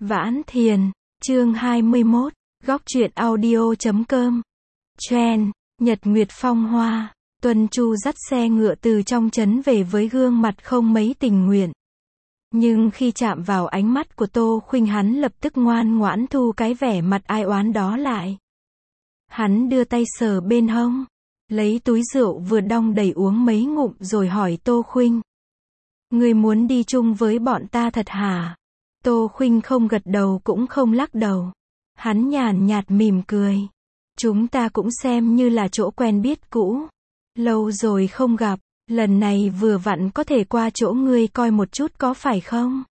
Vãn Thiền, chương 21, góc truyện audio.com. Trend, Nhật Nguyệt Phong Hoa, Tuân Chu dắt xe ngựa từ trong trấn về với gương mặt không mấy tình nguyện. Nhưng khi chạm vào ánh mắt của Tô Khuynh, hắn lập tức ngoan ngoãn thu cái vẻ mặt ai oán đó lại. Hắn đưa tay sờ bên hông, lấy túi rượu vừa đong đầy uống mấy ngụm rồi hỏi Tô Khuynh: "Ngươi muốn đi chung với bọn ta thật hả?" Tô Khuynh không gật đầu cũng không lắc đầu. Hắn nhàn nhạt mỉm cười. "Chúng ta cũng xem như là chỗ quen biết cũ. Lâu rồi không gặp, lần này vừa vặn có thể qua chỗ ngươi coi một chút có phải không?"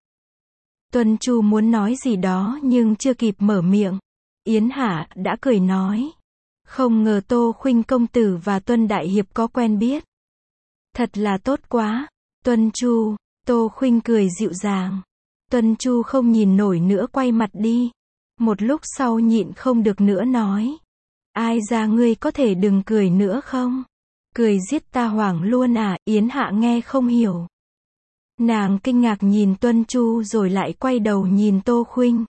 Tuân Chu muốn nói gì đó nhưng chưa kịp mở miệng, Yến Hạ đã cười nói: "Không ngờ Tô Khuynh công tử và Tuân đại hiệp có quen biết. Thật là tốt quá, Tuân Chu." Tô Khuynh cười dịu dàng. Tuân Chu không nhìn nổi nữa quay mặt đi. Một lúc sau nhịn không được nữa nói: "Ai ra ngươi có thể đừng cười nữa không? Cười giết ta hoảng luôn à?" Yến Hạ nghe không hiểu. Nàng kinh ngạc nhìn Tuân Chu rồi lại quay đầu nhìn Tô Khuynh.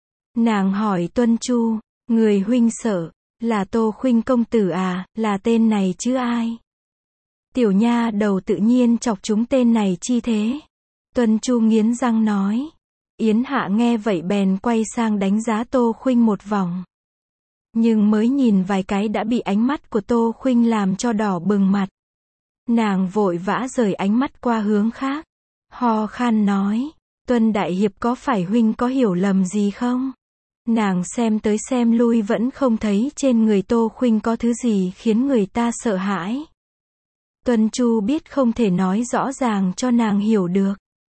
Nàng hỏi Tuân Chu: "Người huynh sợ, là Tô Khuynh công tử à, là tên này chứ ai?" "Tiểu nha đầu tự nhiên chọc chúng tên này chi thế?" Tuân Chu nghiến răng nói. Yến Hạ nghe vậy bèn quay sang đánh giá Tô Khuynh một vòng. Nhưng mới nhìn vài cái đã bị ánh mắt của Tô Khuynh làm cho đỏ bừng mặt. Nàng vội vã rời ánh mắt qua hướng khác, ho khan nói: "Tuân đại hiệp, có phải huynh có hiểu lầm gì không?" Nàng xem tới xem lui vẫn không thấy trên người Tô Khuynh có thứ gì khiến người ta sợ hãi. Tuân Chu biết không thể nói rõ ràng cho nàng hiểu được.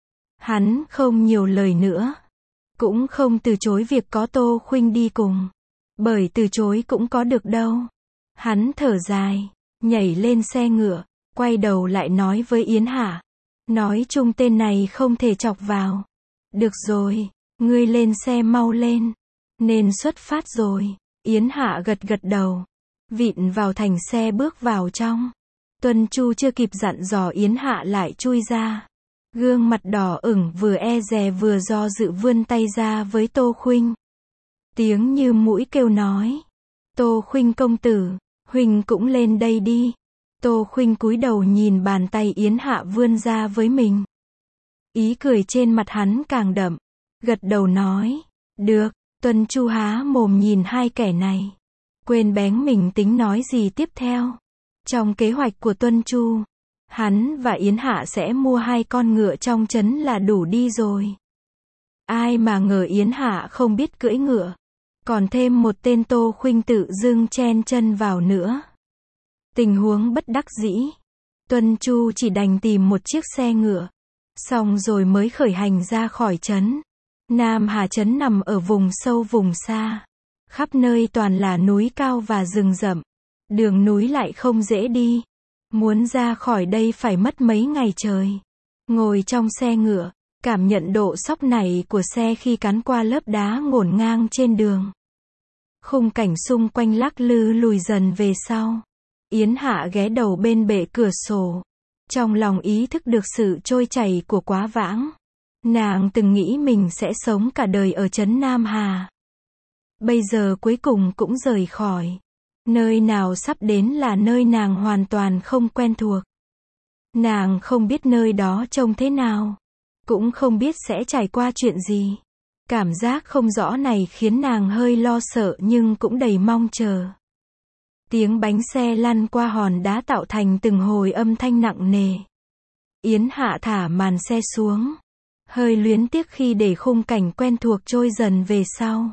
Hắn không nhiều lời nữa, cũng không từ chối việc có Tô Khuynh đi cùng, bởi từ chối cũng có được đâu. Hắn thở dài, nhảy lên xe ngựa, quay đầu lại nói với Yến Hạ: "Nói chung tên này không thể chọc vào. Được rồi, ngươi lên xe mau lên, nên xuất phát rồi." Yến Hạ gật gật đầu, vịn vào thành xe bước vào trong. Tuân Chu chưa kịp dặn dò Yến Hạ lại chui ra. Gương mặt đỏ ửng, vừa e dè vừa do dự vươn tay ra với Tô Khuynh. Tiếng như mũi kêu nói: "Tô Khuynh công tử, huynh cũng lên đây đi." Tô Khuynh cúi đầu nhìn bàn tay Yến Hạ vươn ra với mình. Ý cười trên mặt hắn càng đậm, gật đầu nói: "Được." Tuân Chu há mồm nhìn hai kẻ này, quên bén mình tính nói gì tiếp theo. Trong kế hoạch của Tuân Chu, hắn và Yến Hạ sẽ mua 2 con ngựa trong trấn là đủ đi rồi. Ai mà ngờ Yến Hạ không biết cưỡi ngựa, còn thêm một tên Tô Khuynh tự dưng chen chân vào nữa. Tình huống bất đắc dĩ, Tuân Chu chỉ đành tìm một chiếc xe ngựa, xong rồi mới khởi hành ra khỏi trấn. Nam Hà trấn nằm ở vùng sâu vùng xa, khắp nơi toàn là núi cao và rừng rậm, đường núi lại không dễ đi. Muốn ra khỏi đây phải mất mấy ngày trời. Ngồi trong xe ngựa, cảm nhận độ xóc nảy của xe khi cán qua lớp đá ngổn ngang trên đường. Khung cảnh xung quanh lắc lư lùi dần về sau. Yến Hạ ghé đầu bên bệ cửa sổ, trong lòng ý thức được sự trôi chảy của quá vãng. Nàng từng nghĩ mình sẽ sống cả đời ở trấn Nam Hà. Bây giờ cuối cùng cũng rời khỏi. Nơi nào sắp đến là nơi nàng hoàn toàn không quen thuộc. Nàng không biết nơi đó trông thế nào, cũng không biết sẽ trải qua chuyện gì. Cảm giác không rõ này khiến nàng hơi lo sợ nhưng cũng đầy mong chờ. Tiếng bánh xe lăn qua hòn đá tạo thành từng hồi âm thanh nặng nề. Yến Hạ thả màn xe xuống, hơi luyến tiếc khi để khung cảnh quen thuộc trôi dần về sau.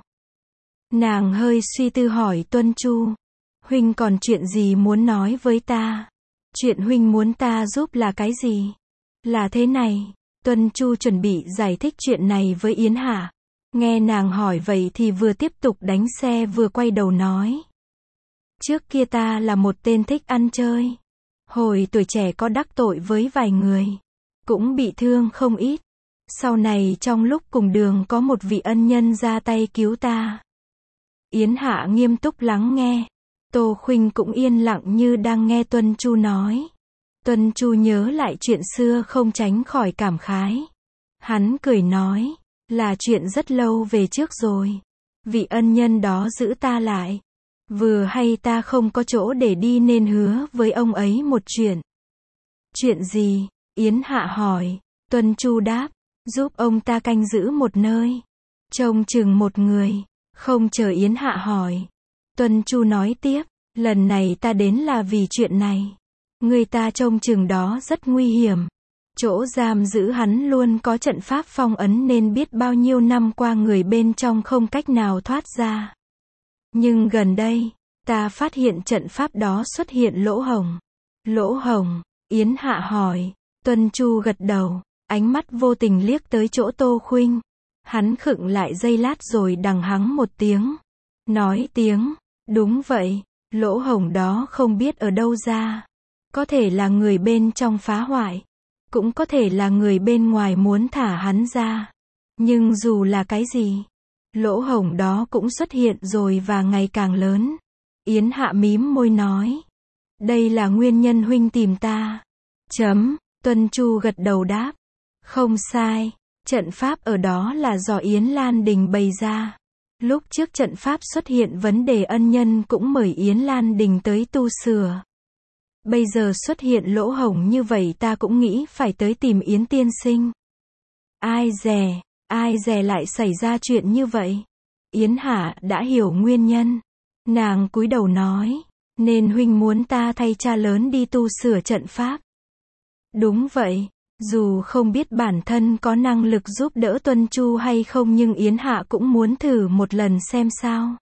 Nàng hơi suy tư hỏi Tuân Chu: "Huynh còn chuyện gì muốn nói với ta? Chuyện huynh muốn ta giúp là cái gì?" "Là thế này." Tuân Chu chuẩn bị giải thích chuyện này với Yến Hạ. Nghe nàng hỏi vậy thì vừa tiếp tục đánh xe vừa quay đầu nói: "Trước kia ta là một tên thích ăn chơi. Hồi tuổi trẻ có đắc tội với vài người, cũng bị thương không ít. Sau này trong lúc cùng đường có một vị ân nhân ra tay cứu ta." Yến Hạ nghiêm túc lắng nghe. Tô Khuynh cũng yên lặng như đang nghe Tuân Chu nói. Tuân Chu nhớ lại chuyện xưa không tránh khỏi cảm khái. Hắn cười nói: Là chuyện rất lâu về trước rồi. Vị ân nhân đó giữ ta lại. Vừa hay ta không có chỗ để đi nên hứa với ông ấy một chuyện. Chuyện gì? Yến Hạ hỏi. Tuân Chu đáp. Giúp ông ta canh giữ một nơi. Trông chừng một người. Không chờ Yến Hạ hỏi. Tuân Chu nói tiếp. Lần này ta đến là vì chuyện này. Người ta trông chừng đó rất nguy hiểm. Chỗ giam giữ hắn luôn có trận pháp phong ấn nên biết bao nhiêu năm qua người bên trong không cách nào thoát ra. Nhưng gần đây, ta phát hiện trận pháp đó xuất hiện lỗ hổng. Lỗ hổng? Yến Hạ hỏi. Tuân Chu gật đầu, ánh mắt vô tình liếc tới chỗ Tô Khuynh. Hắn khựng lại giây lát rồi đằng hắng một tiếng. Nói tiếng, đúng vậy, lỗ hổng đó không biết ở đâu ra. Có thể là người bên trong phá hoại. Cũng có thể là người bên ngoài muốn thả hắn ra. Nhưng dù là cái gì, lỗ hổng đó cũng xuất hiện rồi và ngày càng lớn. Yến Hạ mím môi nói. Đây là nguyên nhân huynh tìm ta. Tuân Chu gật đầu đáp. Không sai, trận pháp ở đó là do Yến Lan Đình bày ra. Lúc trước trận pháp xuất hiện vấn đề ân nhân cũng mời Yến Lan Đình tới tu sửa. Bây giờ xuất hiện lỗ hổng như vậy ta cũng nghĩ phải tới tìm Yến tiên sinh. Ai dè lại xảy ra chuyện như vậy. Yến Hạ đã hiểu nguyên nhân. Nàng cúi đầu nói, nên huynh muốn ta thay cha lớn đi tu sửa trận pháp. Đúng vậy, dù không biết bản thân có năng lực giúp đỡ Tuân Chu hay không nhưng Yến Hạ cũng muốn thử một lần xem sao.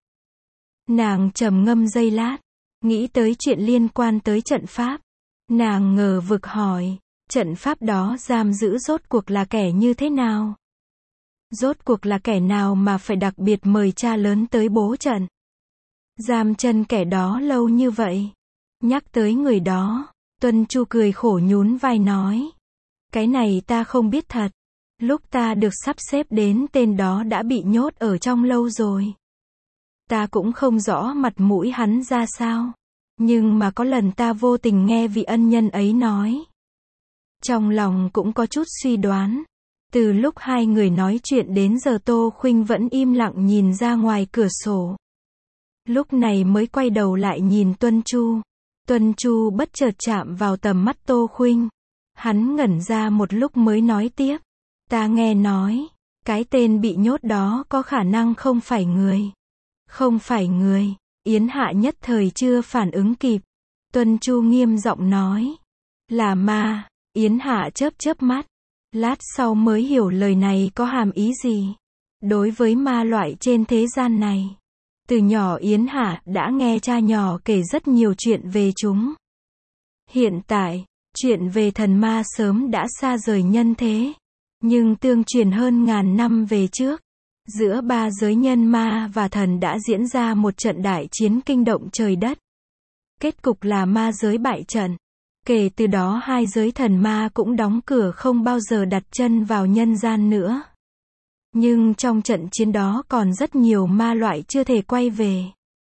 Nàng trầm ngâm giây lát, nghĩ tới chuyện liên quan tới trận pháp. Nàng ngờ vực hỏi, trận pháp đó giam giữ rốt cuộc là kẻ như thế nào? Rốt cuộc là kẻ nào mà phải đặc biệt mời cha lớn tới bố trận? Giam chân kẻ đó lâu như vậy. Nhắc tới người đó, Tuân Chu cười khổ nhún vai nói. Cái này ta không biết thật. Lúc ta được sắp xếp đến tên đó đã bị nhốt ở trong lâu rồi. Ta cũng không rõ mặt mũi hắn ra sao. Nhưng mà có lần ta vô tình nghe vị ân nhân ấy nói. Trong lòng cũng có chút suy đoán. Từ lúc hai người nói chuyện đến giờ Tô Khuynh vẫn im lặng nhìn ra ngoài cửa sổ. Lúc này mới quay đầu lại nhìn Tuân Chu. Tuân Chu bất chợt chạm vào tầm mắt Tô Khuynh. Hắn ngẩn ra một lúc mới nói tiếp. Ta nghe nói, cái tên bị nhốt đó có khả năng không phải người. Không phải người. Yến Hạ nhất thời chưa phản ứng kịp. Tuân Chu nghiêm giọng nói. Là ma. Yến Hạ chớp mắt. Lát sau mới hiểu lời này có hàm ý gì. Đối với ma loại trên thế gian này. Từ nhỏ Yến Hạ đã nghe cha nhỏ kể rất nhiều chuyện về chúng. Hiện tại, chuyện về thần ma sớm đã xa rời nhân thế. Nhưng tương truyền hơn ngàn năm về trước, giữa ba giới nhân ma và thần đã diễn ra một trận đại chiến kinh động trời đất. Kết cục là ma giới bại trận. Kể từ đó hai giới thần ma cũng đóng cửa không bao giờ đặt chân vào nhân gian nữa. Nhưng trong trận chiến đó còn rất nhiều ma loại chưa thể quay về.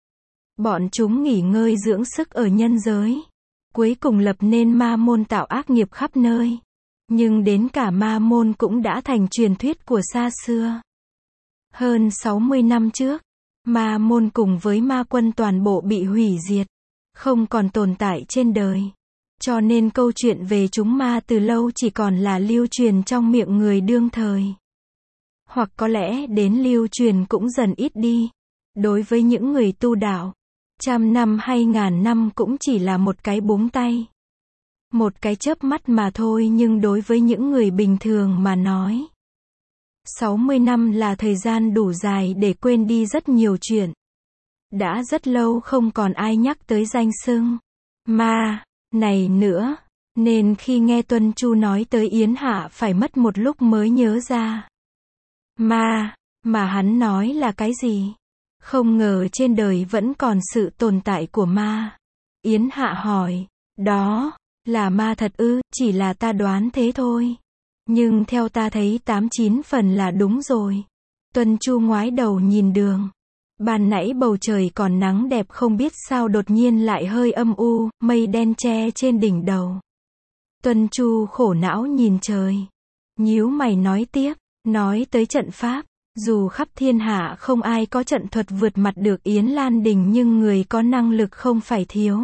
Bọn chúng nghỉ ngơi dưỡng sức ở nhân giới. Cuối cùng lập nên ma môn tạo ác nghiệp khắp nơi. Nhưng đến cả ma môn cũng đã thành truyền thuyết của xa xưa. Hơn 60 năm trước, ma môn cùng với ma quân toàn bộ bị hủy diệt. Không còn tồn tại trên đời. Cho nên câu chuyện về chúng ma từ lâu chỉ còn là lưu truyền trong miệng người đương thời. Hoặc có lẽ đến lưu truyền cũng dần ít đi. Đối với những người tu đạo, 100 năm hay ngàn năm cũng chỉ là một cái búng tay. Một cái chớp mắt mà thôi nhưng đối với những người bình thường mà nói. 60 năm là thời gian đủ dài để quên đi rất nhiều chuyện. Đã rất lâu không còn ai nhắc tới danh xưng ma này nữa. Nên khi nghe Tuân Chu nói tới Yến Hạ phải mất một lúc mới nhớ ra. Ma, mà hắn nói là cái gì? Không ngờ trên đời vẫn còn sự tồn tại của ma. Yến Hạ hỏi, đó, là ma thật ư? Chỉ là ta đoán thế thôi. Nhưng theo ta thấy 89 phần là đúng rồi. Tuân Chu ngoái đầu nhìn đường. Ban nãy bầu trời còn nắng đẹp không biết sao đột nhiên lại hơi âm u, mây đen che trên đỉnh đầu. Tuân Chu khổ não nhìn trời. Nhíu mày nói tiếp, Nói tới trận pháp, dù khắp thiên hạ không ai có trận thuật vượt mặt được Yến Lan Đình nhưng người có năng lực không phải thiếu.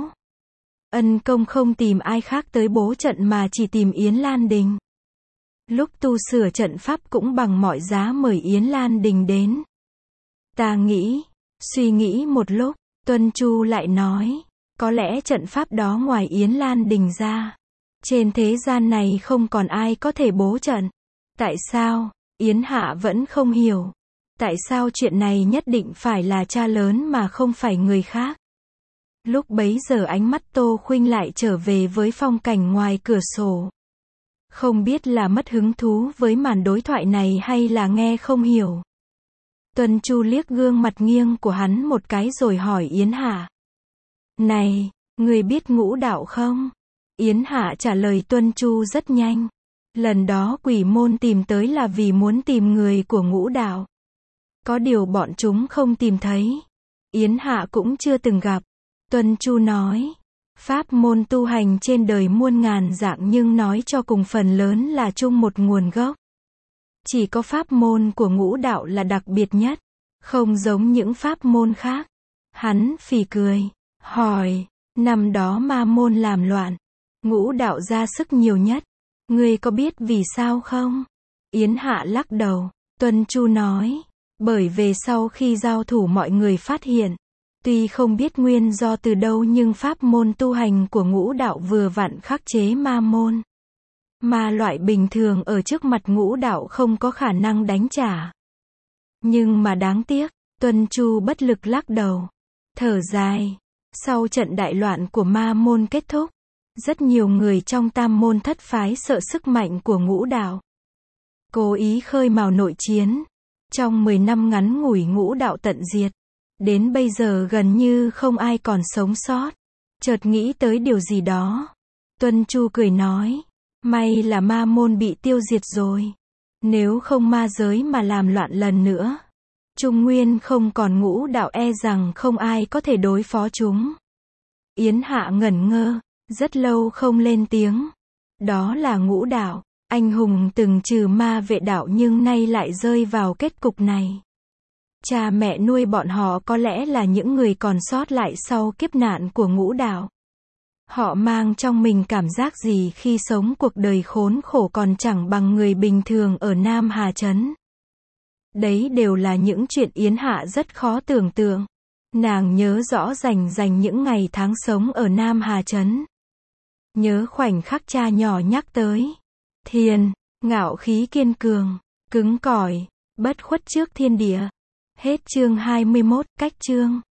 Ân Công không tìm ai khác tới bố trận mà chỉ tìm Yến Lan Đình. Lúc tu sửa trận pháp cũng bằng mọi giá mời Yến Lan Đình đến. Ta suy nghĩ một lúc, Tuân Chu lại nói, có lẽ trận pháp đó ngoài Yến Lan Đình ra, trên thế gian này không còn ai có thể bố trận. Tại sao? Yến Hạ vẫn không hiểu. Tại sao chuyện này nhất định phải là cha lớn mà không phải người khác? Lúc bấy giờ ánh mắt Tô Khuynh lại trở về với phong cảnh ngoài cửa sổ. Không biết là mất hứng thú với màn đối thoại này hay là nghe không hiểu. Tuân Chu liếc gương mặt nghiêng của hắn một cái rồi hỏi Yến Hạ. Này, người biết ngũ đạo không? Yến Hạ trả lời Tuân Chu rất nhanh. Lần đó quỷ môn tìm tới là vì muốn tìm người của ngũ đạo. Có điều bọn chúng không tìm thấy. Yến Hạ cũng chưa từng gặp. Tuân Chu nói, pháp môn tu hành trên đời muôn ngàn dạng nhưng nói cho cùng phần lớn là chung một nguồn gốc. Chỉ có pháp môn của ngũ đạo là đặc biệt nhất, không giống những pháp môn khác. Hắn phì cười, hỏi, năm đó ma môn làm loạn, ngũ đạo ra sức nhiều nhất. Ngươi có biết vì sao không? Yến Hạ lắc đầu. Tuân Chu nói, bởi về sau khi giao thủ mọi người phát hiện, tuy không biết nguyên do từ đâu nhưng pháp môn tu hành của ngũ đạo vừa vặn khắc chế ma môn. Ma loại bình thường ở trước mặt ngũ đạo không có khả năng đánh trả. Nhưng mà đáng tiếc, Tuân Chu bất lực lắc đầu, thở dài. Sau trận đại loạn của ma môn kết thúc, rất nhiều người trong tam môn thất phái sợ sức mạnh của ngũ đạo, cố ý khơi mào nội chiến. Trong 10 năm ngắn ngủi ngũ đạo tận diệt. Đến bây giờ gần như không ai còn sống sót. Chợt nghĩ tới điều gì đó. Tuân Chu cười nói, may là ma môn bị tiêu diệt rồi. Nếu không ma giới mà làm loạn lần nữa, Trung Nguyên không còn ngũ đạo e rằng không ai có thể đối phó chúng. Yến Hạ ngẩn ngơ, rất lâu không lên tiếng. Đó là ngũ đạo, anh hùng từng trừ ma vệ đạo nhưng nay lại rơi vào kết cục này. Cha mẹ nuôi bọn họ có lẽ là những người còn sót lại sau kiếp nạn của ngũ đạo. Họ mang trong mình cảm giác gì khi sống cuộc đời khốn khổ còn chẳng bằng người bình thường ở Nam Hà Trấn. Đấy đều là những chuyện Yến Hạ rất khó tưởng tượng. Nàng nhớ rõ rành những ngày tháng sống ở Nam Hà Trấn. Nhớ khoảnh khắc cha nhỏ nhắc tới thiền, ngạo khí kiên cường, cứng cỏi, bất khuất trước thiên địa. Hết chương 21, cách chương.